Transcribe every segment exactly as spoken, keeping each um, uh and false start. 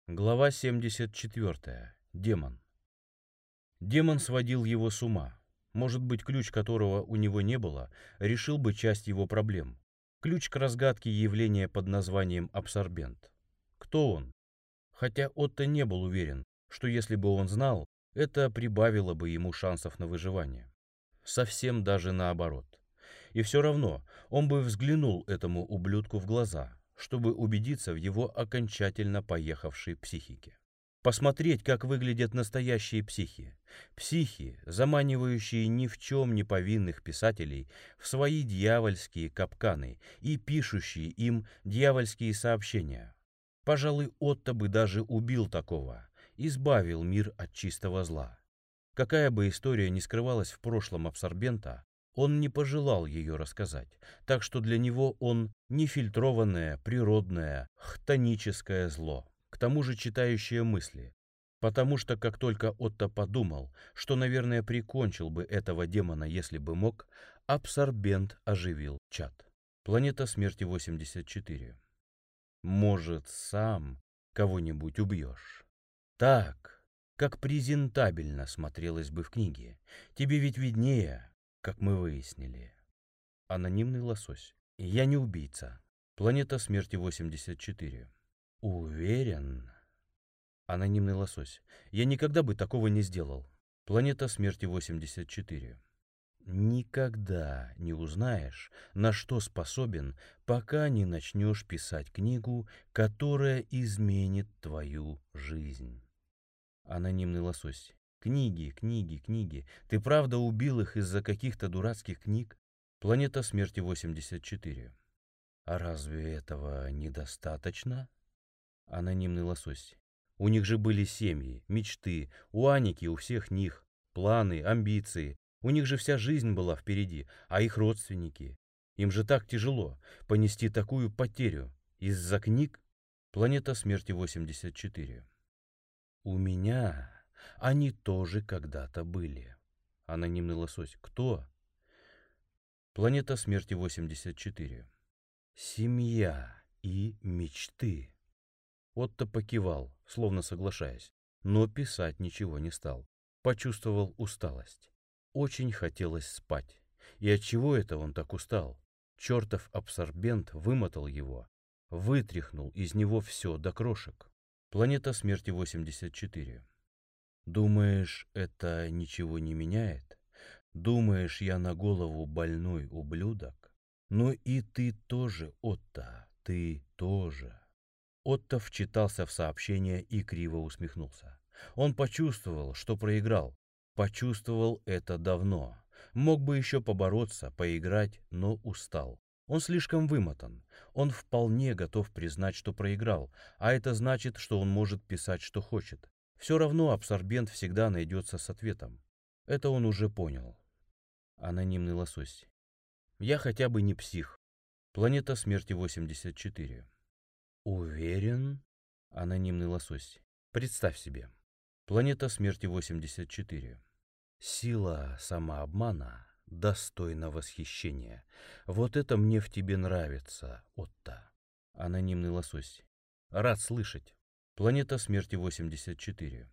Глава семьдесят четвёртая. Демон. Демон сводил его с ума. Может быть, ключ, которого у него не было, решил бы часть его проблем. Ключ к разгадке явления под названием абсорбент. Кто он? Хотя Отто не был уверен, что если бы он знал, это прибавило бы ему шансов на выживание. Совсем даже наоборот. И все равно он бы взглянул этому ублюдку в глаза, чтобы убедиться в его окончательно поехавшей психике. Посмотреть, как выглядят настоящие психи. Психи, заманивающие ни в чем не повинных писателей в свои дьявольские капканы и пишущие им дьявольские сообщения. Пожалуй, Отто бы даже убил такого, избавил мир от чистого зла. Какая бы история ни скрывалась в прошлом абсорбента, он не пожелал ее рассказать, так что для него он нефильтрованное, природное, хтоническое зло, к тому же читающее мысли. Потому что как только Отто подумал, что, наверное, прикончил бы этого демона, если бы мог, абсорбент оживил чат. Планета смерти восемьдесят четыре. Может, сам кого-нибудь убьешь? Так, как презентабельно смотрелось бы в книге. Тебе ведь виднее, как мы выяснили. Анонимный лосось. Я не убийца. Планета смерти восемьдесят четыре. Уверен? Анонимный лосось. Я никогда бы такого не сделал. Планета смерти восемьдесят четыре. Никогда не узнаешь, на что способен, пока не начнешь писать книгу, которая изменит твою жизнь. Анонимный лосось. Книги, книги, книги. Ты правда убил их из-за каких-то дурацких книг? Планета смерти восемьдесят четыре. А разве этого недостаточно? Анонимный лосось. У них же были семьи, мечты, у Аники, у всех них, планы, амбиции. У них же вся жизнь была впереди, а их родственники. Им же так тяжело понести такую потерю из-за книг. Планета смерти восемьдесят четыре. У меня они тоже когда-то были. Анонимный лосось. Кто? Планета смерти восемьдесят четыре. Семья и мечты. Отто покивал, словно соглашаясь, но писать ничего не стал. Почувствовал усталость. Очень хотелось спать. И отчего это он так устал? Чертов абсорбент вымотал его, вытряхнул из него все до крошек. Планета смерти восемьдесят четыре. Думаешь, это ничего не меняет? Думаешь, я на голову больной ублюдок? Ну и ты тоже, Отто, ты тоже. Отто вчитался в сообщение и криво усмехнулся. Он почувствовал, что проиграл. Почувствовал это давно. Мог бы еще побороться, поиграть, но устал. Он слишком вымотан. Он вполне готов признать, что проиграл, а это значит, что он может писать, что хочет. Все равно абсорбент всегда найдется с ответом. Это он уже понял. Анонимный лосось. Я хотя бы не псих. Планета смерти восемьдесят четыре. Уверен? Анонимный лосось. Представь себе. Планета смерти восемьдесят четыре. Сила самообмана достойна восхищения. Вот это мне в тебе нравится, Отто. Анонимный лосось. Рад слышать. Планета смерти восемьдесят четыре.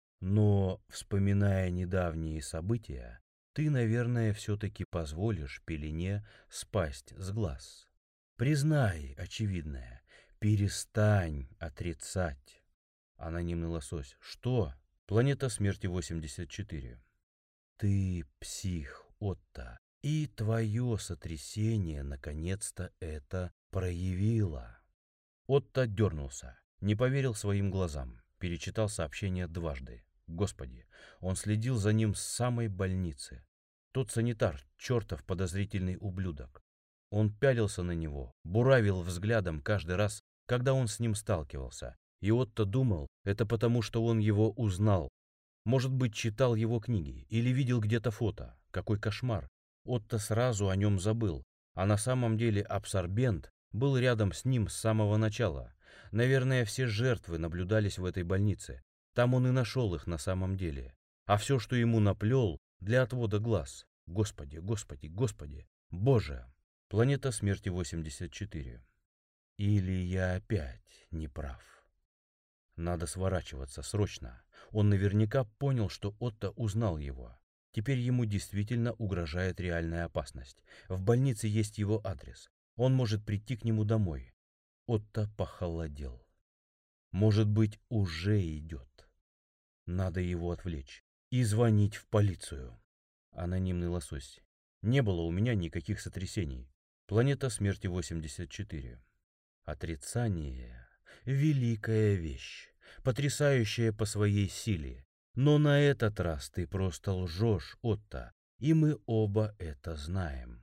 Но, вспоминая недавние события, ты, наверное, все-таки позволишь пелене спасть с глаз. Признай очевидное. Перестань отрицать. Анонимный лосось. Что? Планета смерти восемьдесят четыре. Ты псих, Отто, и твое сотрясение наконец-то это проявило. Отто дернулся, не поверил своим глазам, перечитал сообщение дважды. Господи, он следил за ним с самой больницы. Тот санитар, чертов подозрительный ублюдок. Он пялился на него, буравил взглядом каждый раз, когда он с ним сталкивался. И Отто думал, это потому, что он его узнал. Может быть, читал его книги или видел где-то фото. Какой кошмар. Отто сразу о нем забыл. А на самом деле абсорбент был рядом с ним с самого начала. Наверное, все жертвы наблюдались в этой больнице. Там он и нашел их на самом деле. А все, что ему наплел, для отвода глаз. Господи, Господи, Господи, Боже! Планета смерти восемьдесят четыре. Или я опять не прав? Надо сворачиваться, срочно. Он наверняка понял, что Отто узнал его. Теперь ему действительно угрожает реальная опасность. В больнице есть его адрес. Он может прийти к нему домой. Отто похолодел. Может быть, уже идет. Надо его отвлечь и звонить в полицию. Анонимный лосось. Не было у меня никаких сотрясений. Планета смерти восемьдесят четыре. Отрицание — великая вещь, потрясающая по своей силе. Но на этот раз ты просто лжешь, Отто, и мы оба это знаем.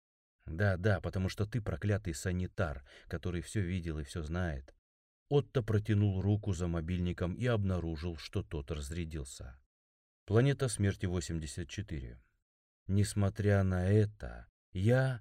Да-да, потому что ты проклятый санитар, который все видел и все знает. Отто протянул руку за мобильником и обнаружил, что тот разрядился. Планета смерти восемьдесят четыре. Несмотря на это, я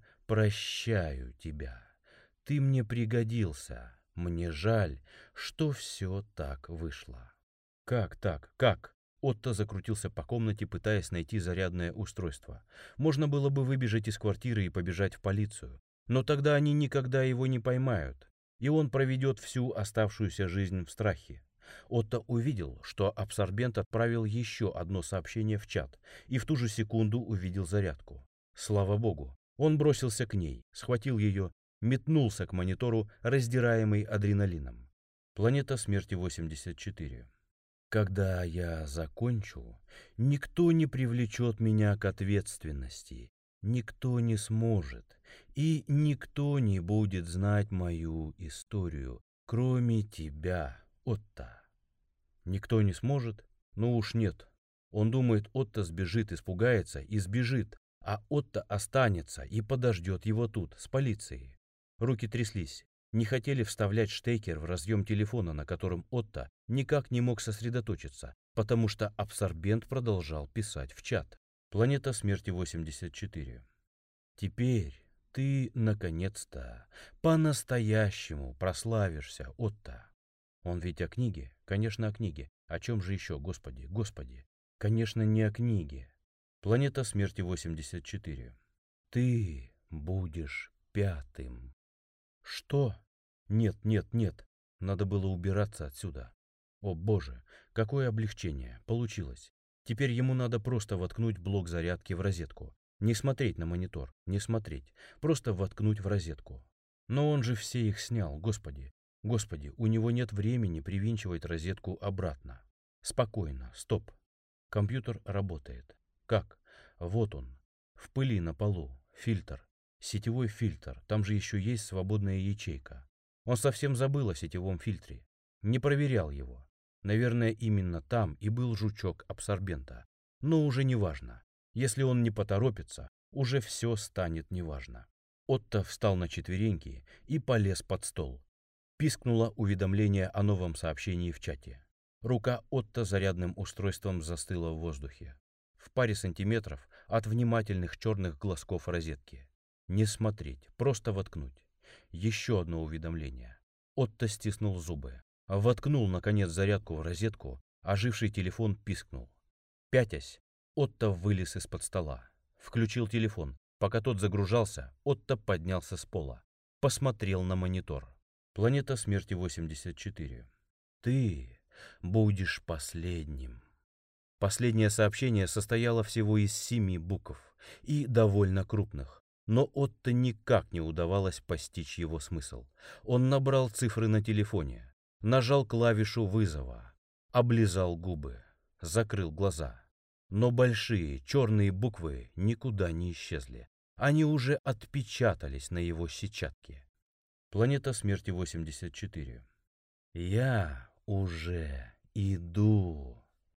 прощаю тебя. Ты мне пригодился. Мне жаль, что все так вышло. Как так? Как? Отто закрутился по комнате, пытаясь найти зарядное устройство. Можно было бы выбежать из квартиры и побежать в полицию. Но тогда они никогда его не поймают, и он проведет всю оставшуюся жизнь в страхе. Отто увидел, что абсорбент отправил еще одно сообщение в чат, и в ту же секунду увидел зарядку. Слава богу, он бросился к ней, схватил ее, метнулся к монитору, раздираемый адреналином. Планета смерти восемьдесят четыре. Когда я закончу, никто не привлечет меня к ответственности, никто не сможет, и никто не будет знать мою историю, кроме тебя, Отто. Никто не сможет? Ну уж нет. Он думает, Отто сбежит, испугается и сбежит, а Отто останется и подождет его тут, с полицией. Руки тряслись. Не хотели вставлять штекер в разъем телефона, на котором Отто никак не мог сосредоточиться, потому что абсорбент продолжал писать в чат. Планета смерти восемьдесят четыре. Теперь ты, наконец-то, по-настоящему прославишься, Отто. Он ведь о книге, конечно, о книге. О чем же еще, Господи, Господи? Конечно, не о книге. Планета смерти восемьдесят четыре. Ты будешь пятым. Что? Нет, нет, нет. Надо было убираться отсюда. О боже, какое облегчение. Получилось. Теперь ему надо просто воткнуть блок зарядки в розетку. Не смотреть на монитор, не смотреть. Просто воткнуть в розетку. Но он же все их снял, Господи. Господи, у него нет времени привинчивать розетку обратно. Спокойно, стоп. Компьютер работает. Как? Вот он. В пыли на полу. Фильтр. Сетевой фильтр. Там же еще есть свободная ячейка. Он совсем забыл о сетевом фильтре. Не проверял его. Наверное, именно там и был жучок абсорбента. Но уже не важно. Если он не поторопится, уже все станет неважно. Отто встал на четвереньки и полез под стол. Пискнуло уведомление о новом сообщении в чате. Рука Отто зарядным устройством застыла в воздухе. В паре сантиметров от внимательных черных глазков розетки. Не смотреть, просто воткнуть. Еще одно уведомление. Отто стиснул зубы. Воткнул, наконец, зарядку в розетку, оживший телефон пискнул. Пятясь, Отто вылез из-под стола. Включил телефон. Пока тот загружался, Отто поднялся с пола. Посмотрел на монитор. Планета смерти восемьдесят четыре. Ты будешь последним. Последнее сообщение состояло всего из семи букв и довольно крупных. Но Отто никак не удавалось постичь его смысл. Он набрал цифры на телефоне, нажал клавишу вызова, облизал губы, закрыл глаза. Но большие черные буквы никуда не исчезли. Они уже отпечатались на его сетчатке. Планета смерти восемьдесят четыре. Я уже иду.